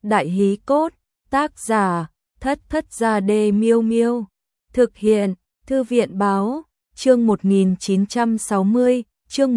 Đại hí cốt, tác giả, Thất Thất Gia Đê Miêu Miêu. Thực hiện, Thư viện báo, chương 1960, chương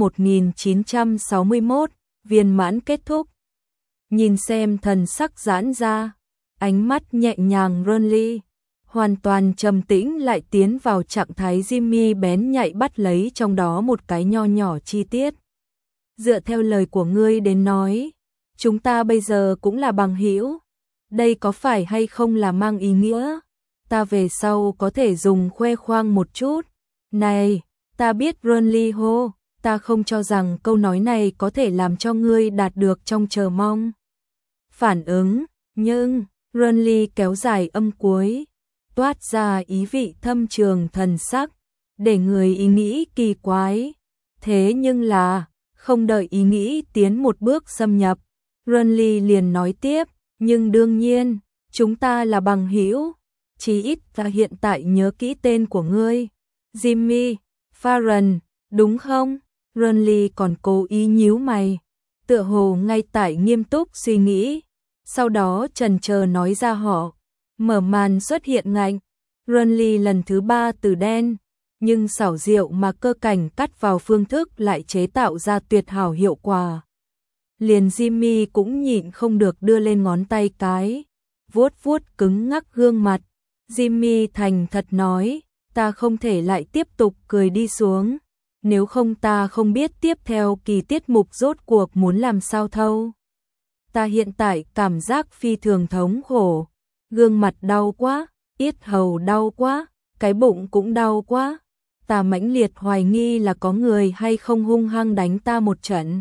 1961, viên mãn kết thúc. Nhìn xem thần sắc giãn ra, ánh mắt nhẹ nhàng Ronly, hoàn toàn trầm tĩnh lại tiến vào trạng thái Jimmy bén nhạy bắt lấy trong đó một cái nho nhỏ chi tiết. Dựa theo lời của ngươi đến nói, chúng ta bây giờ cũng là bằng hữu. Đây có phải hay không là mang ý nghĩa ta về sau có thể dùng khoe khoang một chút. Này, ta biết Ronly hô, ta không cho rằng câu nói này có thể làm cho ngươi đạt được trong chờ mong phản ứng, nhưng Ronly kéo dài âm cuối, toát ra ý vị thâm trường thần sắc, để người ý nghĩ kỳ quái. Thế nhưng là, không đợi ý nghĩ tiến một bước xâm nhập, Ronly liền nói tiếp, nhưng đương nhiên, chúng ta là bằng hữu, chí ít ta hiện tại nhớ kỹ tên của ngươi, Jimmy Farron, đúng không? Ronly còn cố ý nhíu mày, tựa hồ ngay tại nghiêm túc suy nghĩ, sau đó chần chờ nói ra họ. Mở màn xuất hiện ngạnh, Ronly lần thứ 3 từ đen, nhưng xảo diệu mà cơ cảnh cắt vào phương thức lại chế tạo ra tuyệt hảo hiệu quả. Liền Jimmy cũng nhịn không được đưa lên ngón tay cái, vuốt vuốt cứng ngắc gương mặt. Jimmy thành thật nói, ta không thể lại tiếp tục cười đi xuống, nếu không ta không biết tiếp theo kỳ tiết mục rốt cuộc muốn làm sao thâu. Ta hiện tại cảm giác phi thường thống khổ, gương mặt đau quá, yết hầu đau quá, cái bụng cũng đau quá. Ta mãnh liệt hoài nghi là có người hay không hung hăng đánh ta một trận.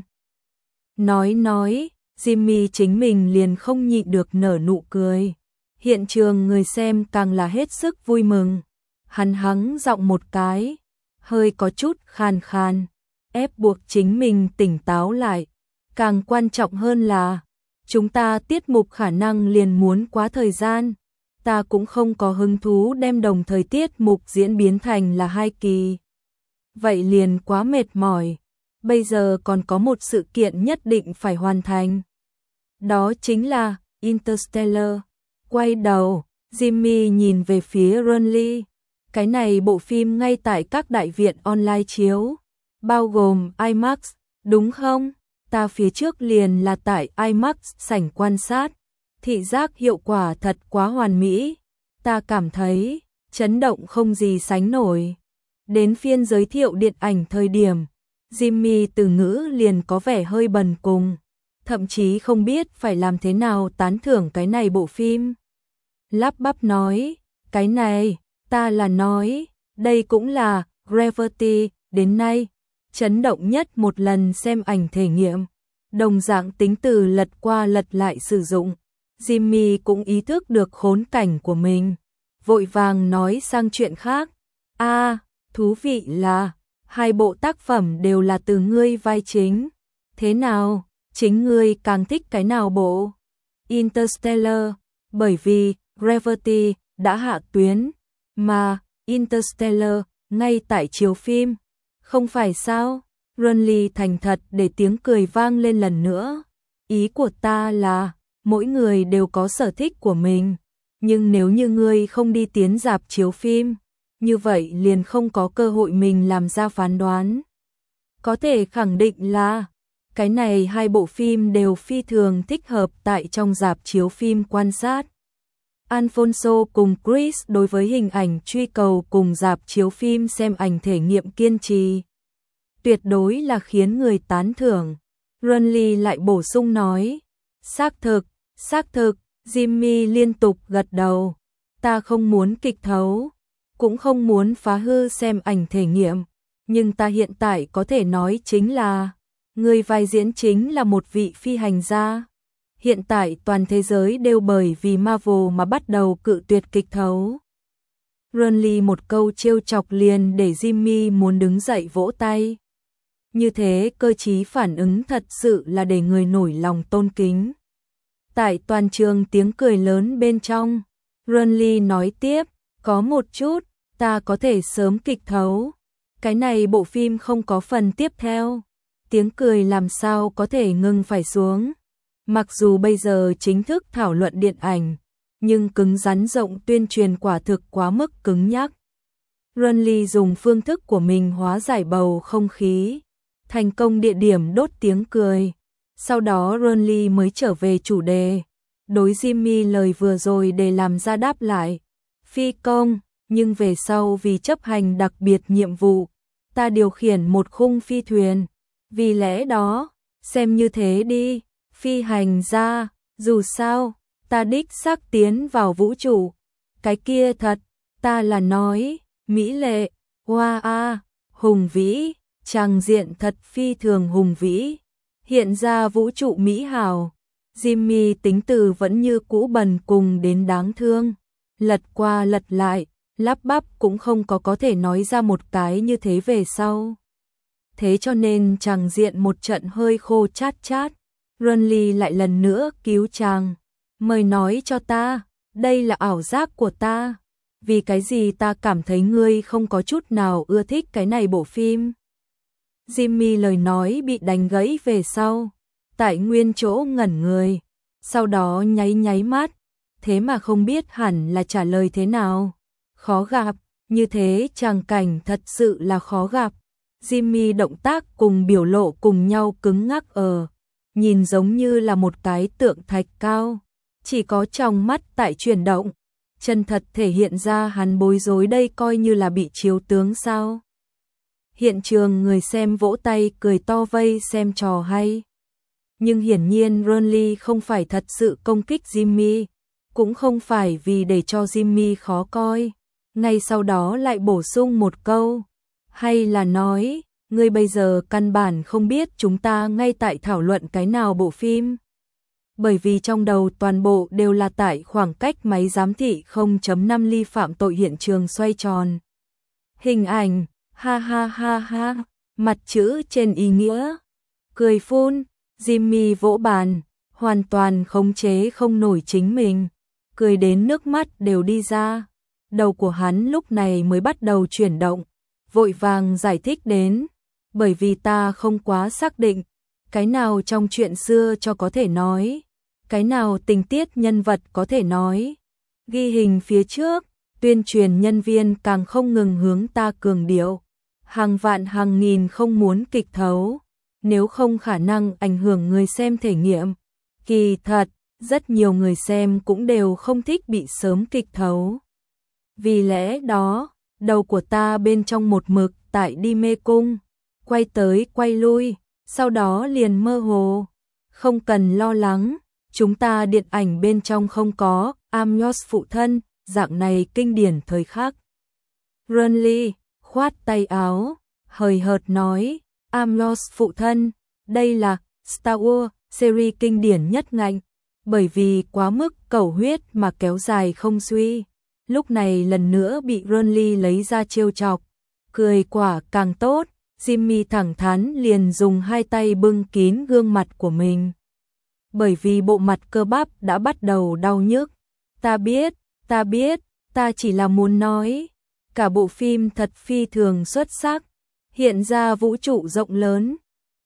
Nói, Jimmy chính mình liền không nhịn được nở nụ cười. Hiện trường người xem càng là hết sức vui mừng. Hắn hắng giọng một cái, hơi có chút khàn khàn, ép buộc chính mình tỉnh táo lại. Càng quan trọng hơn là, chúng ta tiết mục khả năng liền muốn quá thời gian. Ta cũng không có hứng thú đem đồng thời tiết mục diễn biến thành là 2 kỳ. Vậy liền quá mệt mỏi. Bây giờ còn có một sự kiện nhất định phải hoàn thành. Đó chính là Interstellar. Quay đầu, Jimmy nhìn về phía Ronly. Cái này bộ phim ngay tại các đại viện online chiếu, bao gồm IMAX, đúng không? Ta phía trước liền là tại IMAX sảnh quan sát. Thị giác hiệu quả thật quá hoàn mỹ. Ta cảm thấy chấn động không gì sánh nổi. Đến phiên giới thiệu điện ảnh thời điểm, Jimmy từ ngữ liền có vẻ hơi bần cùng, thậm chí không biết phải làm thế nào tán thưởng cái này bộ phim. Lắp bắp nói, cái này, ta là nói, đây cũng là Gravity, đến nay, chấn động nhất một lần xem ảnh thể nghiệm. Đồng dạng tính từ lật qua lật lại sử dụng, Jimmy cũng ý thức được khốn cảnh của mình, vội vàng nói sang chuyện khác. Thú vị là, 2 bộ tác phẩm đều là từ ngươi vai chính. Thế nào, chính ngươi càng thích cái nào bộ? Interstellar, bởi vì Gravity đã hạ tuyến, mà Interstellar ngay tại chiếu phim. Không phải sao? Ronly thành thật để tiếng cười vang lên lần nữa. Ý của ta là, mỗi người đều có sở thích của mình, nhưng nếu như ngươi không đi tiến rạp chiếu phim, như vậy liền không có cơ hội mình làm ra phán đoán. Có thể khẳng định là, cái này 2 bộ phim đều phi thường thích hợp tại trong rạp chiếu phim quan sát. Alfonso cùng Chris đối với hình ảnh truy cầu cùng rạp chiếu phim xem ảnh thể nghiệm kiên trì, tuyệt đối là khiến người tán thưởng. Ronly lại bổ sung nói, xác thực, Jimmy liên tục gật đầu. Ta không muốn kịch thấu, cũng không muốn phá hư xem ảnh thể nghiệm, nhưng ta hiện tại có thể nói chính là, người vai diễn chính là một vị phi hành gia. Hiện tại toàn thế giới đều bởi vì Marvel mà bắt đầu cự tuyệt kịch thấu. Ronly một câu trêu chọc liền để Jimmy muốn đứng dậy vỗ tay. Như thế cơ trí phản ứng thật sự là để người nổi lòng tôn kính. Tại toàn trường tiếng cười lớn bên trong, Ronly nói tiếp, có một chút, ta có thể sớm kịch thấu. Cái này bộ phim không có phần tiếp theo. Tiếng cười làm sao có thể ngừng phải xuống. Mặc dù bây giờ chính thức thảo luận điện ảnh, nhưng cứng rắn rộng tuyên truyền quả thực quá mức cứng nhắc. Renly dùng phương thức của mình hóa giải bầu không khí, thành công địa điểm đốt tiếng cười. Sau đó Renly mới trở về chủ đề, đối Jimmy lời vừa rồi để làm ra đáp lại. Phi công, nhưng về sau vì chấp hành đặc biệt nhiệm vụ, ta điều khiển một khung phi thuyền. Vì lẽ đó, xem như thế đi, phi hành ra, dù sao, ta đích xác tiến vào vũ trụ. Cái kia thật, ta là nói, mỹ lệ, hoa a, hùng vĩ, tràng diện thật phi thường hùng vĩ. Hiện ra vũ trụ mỹ hào. Jimmy tính từ vẫn như cũ bần cùng đến đáng thương. Lật qua lật lại, lắp bắp cũng không có thể nói ra một cái như thế về sau. Thế cho nên chàng diện một trận hơi khô chát chát. Renly lại lần nữa cứu chàng. Mời nói cho ta, đây là ảo giác của ta. Vì cái gì ta cảm thấy ngươi không có chút nào ưa thích cái này bộ phim. Jimmy lời nói bị đánh gãy về sau. Tại nguyên chỗ ngẩn người. Sau đó nháy mắt. Thế mà không biết hẳn là trả lời thế nào. Khó gặp, như thế tràng cảnh thật sự là khó gặp. Jimmy động tác cùng biểu lộ cùng nhau cứng ngắc nhìn giống như là một cái tượng thạch cao. Chỉ có trong mắt tại chuyển động. Chân thật thể hiện ra hắn bối rối, đây coi như là bị chiếu tướng sao. Hiện trường người xem vỗ tay cười to vây xem trò hay. Nhưng hiển nhiên Renly không phải thật sự công kích Jimmy, cũng không phải vì để cho Jimmy khó coi. Ngay sau đó lại bổ sung một câu, hay là nói, ngươi bây giờ căn bản không biết chúng ta ngay tại thảo luận cái nào bộ phim. Bởi vì trong đầu toàn bộ đều là tại khoảng cách máy giám thị 0.5 ly phạm tội hiện trường xoay tròn. Hình ảnh, ha ha ha ha, mặt chữ trên ý nghĩa. Cười phun, Jimmy vỗ bàn, hoàn toàn khống chế không nổi chính mình. Cười đến nước mắt đều đi ra. Đầu của hắn lúc này mới bắt đầu chuyển động, vội vàng giải thích đến. Bởi vì ta không quá xác định, cái nào trong chuyện xưa cho có thể nói, cái nào tình tiết nhân vật có thể nói. Ghi hình phía trước, tuyên truyền nhân viên càng không ngừng hướng ta cường điệu. Hàng vạn hàng nghìn không muốn kịch thấu, nếu không khả năng ảnh hưởng người xem thể nghiệm. Kỳ thật, rất nhiều người xem cũng đều không thích bị sớm kịch thấu. Vì lẽ đó, đầu của ta bên trong một mực tại đi mê cung, quay tới quay lui, sau đó liền mơ hồ. Không cần lo lắng, chúng ta điện ảnh bên trong không có Amyos phụ thân, dạng này kinh điển thời khắc. Renly khoát tay áo, hời hợt nói, Amyos phụ thân, đây là Star Wars series kinh điển nhất ngành, bởi vì quá mức cầu huyết mà kéo dài không suy. Lúc này lần nữa bị Renly lấy ra trêu chọc, cười quả càng tốt. Jimmy thẳng thắn liền dùng hai tay bưng kín gương mặt của mình. Bởi vì bộ mặt cơ bắp đã bắt đầu đau nhức. Ta biết, ta chỉ là muốn nói. Cả bộ phim thật phi thường xuất sắc. Hiện ra vũ trụ rộng lớn.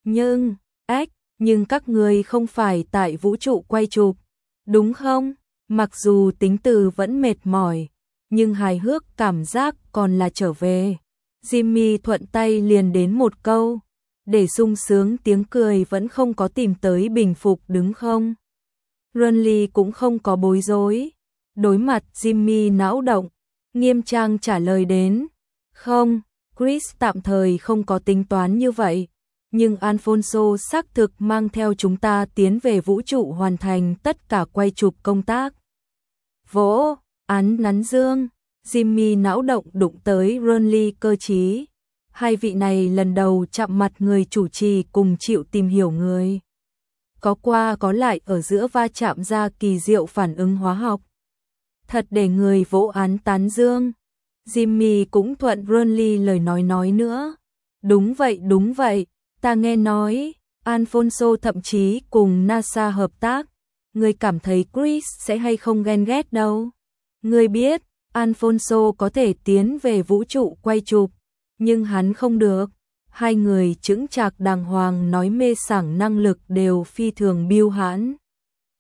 Nhưng các người không phải tại vũ trụ quay chụp. Đúng không? Mặc dù tính từ vẫn mệt mỏi, nhưng hài hước cảm giác còn là trở về. Jimmy thuận tay liền đến một câu, để sung sướng tiếng cười vẫn không có tìm tới bình phục đứng không. Renly cũng không có bối rối. Đối mặt Jimmy não động, nghiêm trang trả lời đến. Không, Chris tạm thời không có tính toán như vậy. Nhưng Alfonso xác thực mang theo chúng ta tiến về vũ trụ hoàn thành tất cả quay chụp công tác. Vỗ, nắn dương. Jimmy não động đụng tới Renly cơ trí. Hai vị này lần đầu chạm mặt người chủ trì cùng chịu tìm hiểu người. Có qua có lại ở giữa va chạm ra kỳ diệu phản ứng hóa học. Thật để người vỗ án tán dương. Jimmy cũng thuận Renly lời nói nữa. Đúng vậy, ta nghe nói, Alfonso thậm chí cùng NASA hợp tác. Người cảm thấy Chris sẽ hay không ghen ghét đâu. Người biết, Alfonso có thể tiến về vũ trụ quay chụp, nhưng hắn không được. Hai người chững chạc đàng hoàng nói mê sảng năng lực đều phi thường biêu hãn.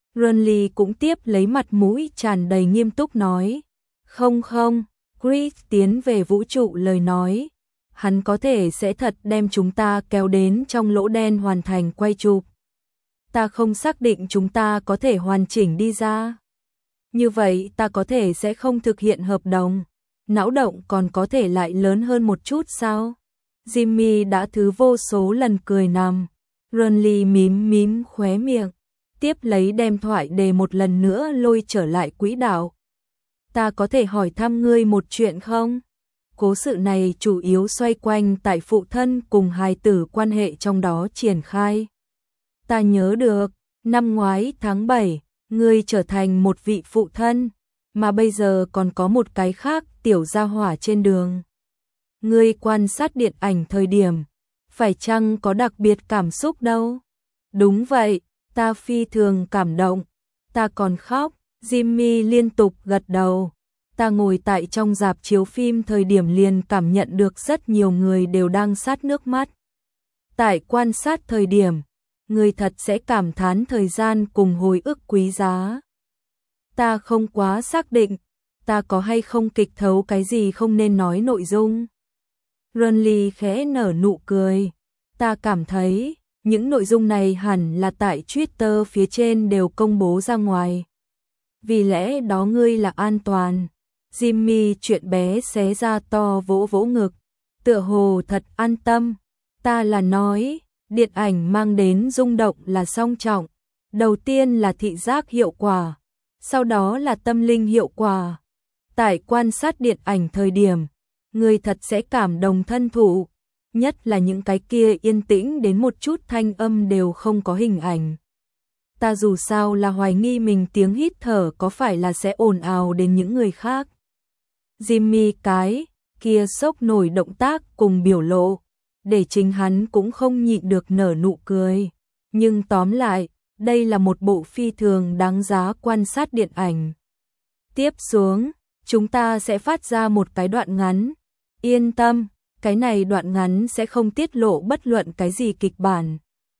Renly cũng tiếp lấy mặt mũi tràn đầy nghiêm túc nói. Không không, Chris tiến về vũ trụ lời nói. Hắn có thể sẽ thật đem chúng ta kéo đến trong lỗ đen hoàn thành quay chụp. Ta không xác định chúng ta có thể hoàn chỉnh đi ra. Như vậy ta có thể sẽ không thực hiện hợp đồng. Não động còn có thể lại lớn hơn một chút sao? Jimmy đã thứ vô số lần cười nằm. Renly mím mím khóe miệng, tiếp lấy đem thoại đề một lần nữa lôi trở lại quỹ đạo. Ta có thể hỏi thăm ngươi một chuyện không? Cố sự này chủ yếu xoay quanh tại phụ thân cùng hài tử quan hệ trong đó triển khai. Ta nhớ được, năm ngoái tháng 7, ngươi trở thành một vị phụ thân, mà bây giờ còn có một cái khác tiểu gia hỏa trên đường. Ngươi quan sát điện ảnh thời điểm, phải chăng có đặc biệt cảm xúc đâu? Đúng vậy, ta phi thường cảm động, ta còn khóc. Jimmy liên tục gật đầu. Ta ngồi tại trong rạp chiếu phim thời điểm liền cảm nhận được rất nhiều người đều đang sát nước mắt. Tại quan sát thời điểm, người thật sẽ cảm thán thời gian cùng hồi ức quý giá. Ta không quá xác định, ta có hay không kịch thấu cái gì không nên nói nội dung. Renly khẽ nở nụ cười. Ta cảm thấy, những nội dung này hẳn là tại Twitter phía trên đều công bố ra ngoài. Vì lẽ đó ngươi là an toàn. Jimmy chuyện bé xé ra to vỗ vỗ ngực. Tựa hồ thật an tâm. Ta là nói, điện ảnh mang đến rung động là song trọng. Đầu tiên là thị giác hiệu quả, sau đó là tâm linh hiệu quả. Tại quan sát điện ảnh thời điểm, người thật sẽ cảm động thân thụ, nhất là những cái kia yên tĩnh đến một chút thanh âm đều không có hình ảnh. Ta dù sao là hoài nghi mình tiếng hít thở có phải là sẽ ồn ào đến những người khác. Jimmy cái kia sốc nổi động tác cùng biểu lộ, để chính hắn cũng không nhịn được nở nụ cười. Nhưng tóm lại, đây là một bộ phi thường đáng giá quan sát điện ảnh. Tiếp xuống, chúng ta sẽ phát ra một cái đoạn ngắn. Yên tâm, cái này đoạn ngắn sẽ không tiết lộ bất luận cái gì kịch bản.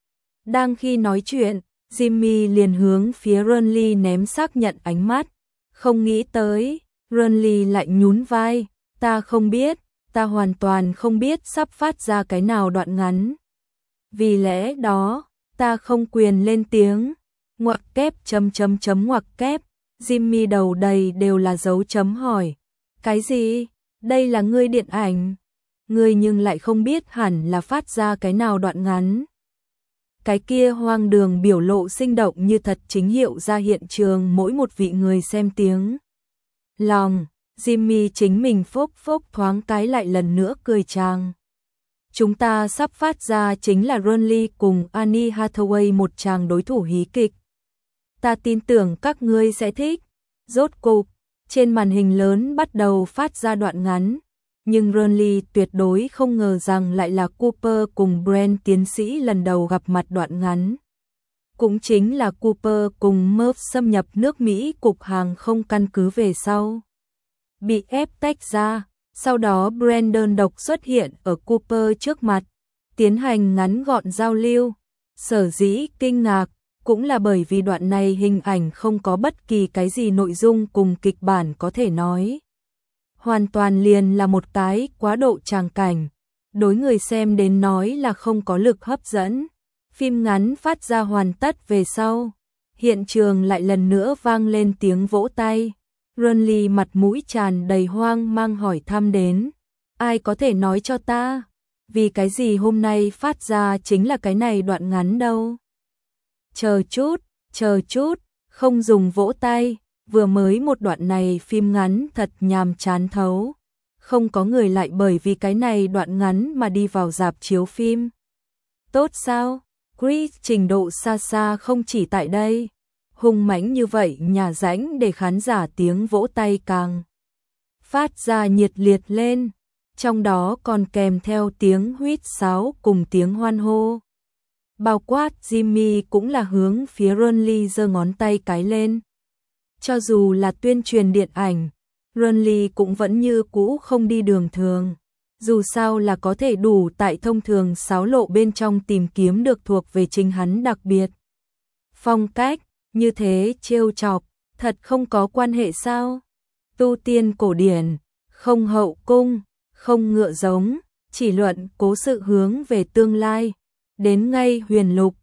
Đang khi nói chuyện, Jimmy liền hướng phía Renly ném xác nhận ánh mắt. Không nghĩ tới, Renly lại nhún vai. Ta không biết, ta hoàn toàn không biết sắp phát ra cái nào đoạn ngắn. Vì lẽ đó, ta không quyền lên tiếng. Ngoặc kép ngoặc kép. Jimmy đầu đầy đều là dấu chấm hỏi. Cái gì? Đây là ngươi điện ảnh. Ngươi nhưng lại không biết hẳn là phát ra cái nào đoạn ngắn. Cái kia hoang đường biểu lộ sinh động như thật chính hiệu ra hiện trường mỗi một vị người xem tiếng lòng. Jimmy chính mình phốc phốc thoáng cái lại lần nữa cười tràng. Chúng ta sắp phát ra chính là Renly cùng Annie Hathaway một tràng đối thủ hí kịch. Ta tin tưởng các ngươi sẽ thích. Rốt cục, trên màn hình lớn bắt đầu phát ra đoạn ngắn. Nhưng Renly tuyệt đối không ngờ rằng lại là Cooper cùng Brent tiến sĩ lần đầu gặp mặt đoạn ngắn. Cũng chính là Cooper cùng Murph xâm nhập nước Mỹ cục hàng không căn cứ về sau. Bị ép tách ra, sau đó Brent đơn độc xuất hiện ở Cooper trước mặt, tiến hành ngắn gọn giao lưu. Sở dĩ kinh ngạc, cũng là bởi vì đoạn này hình ảnh không có bất kỳ cái gì nội dung cùng kịch bản có thể nói. Hoàn toàn liền là một cái quá độ tràng cảnh, đối người xem đến nói là không có lực hấp dẫn. Phim ngắn phát ra hoàn tất về sau, hiện trường lại lần nữa vang lên tiếng vỗ tay. Renly mặt mũi tràn đầy hoang mang hỏi thăm đến. Ai có thể nói cho ta, vì cái gì hôm nay phát ra chính là cái này đoạn ngắn đâu? Chờ chút, không dùng vỗ tay. Vừa mới một đoạn này phim ngắn thật nhàm chán thấu. Không có người lại bởi vì cái này đoạn ngắn mà đi vào rạp chiếu phim. Tốt sao? Chris trình độ xa xa không chỉ tại đây. Hung mãnh như vậy nhà rãnh để khán giả tiếng vỗ tay càng phát ra nhiệt liệt lên. Trong đó còn kèm theo tiếng huýt sáo cùng tiếng hoan hô. Bao quát Jimmy cũng là hướng phía Renly giơ ngón tay cái lên. Cho dù là tuyên truyền điện ảnh, Renly cũng vẫn như cũ không đi đường thường. Dù sao là có thể đủ tại thông thường xáo lộ bên trong tìm kiếm được thuộc về chính hắn đặc biệt phong cách. Như thế trêu chọc, thật không có quan hệ sao? Tu tiên cổ điển, không hậu cung, không ngựa giống, chỉ luận cố sự hướng về tương lai. Đến ngay huyền lục,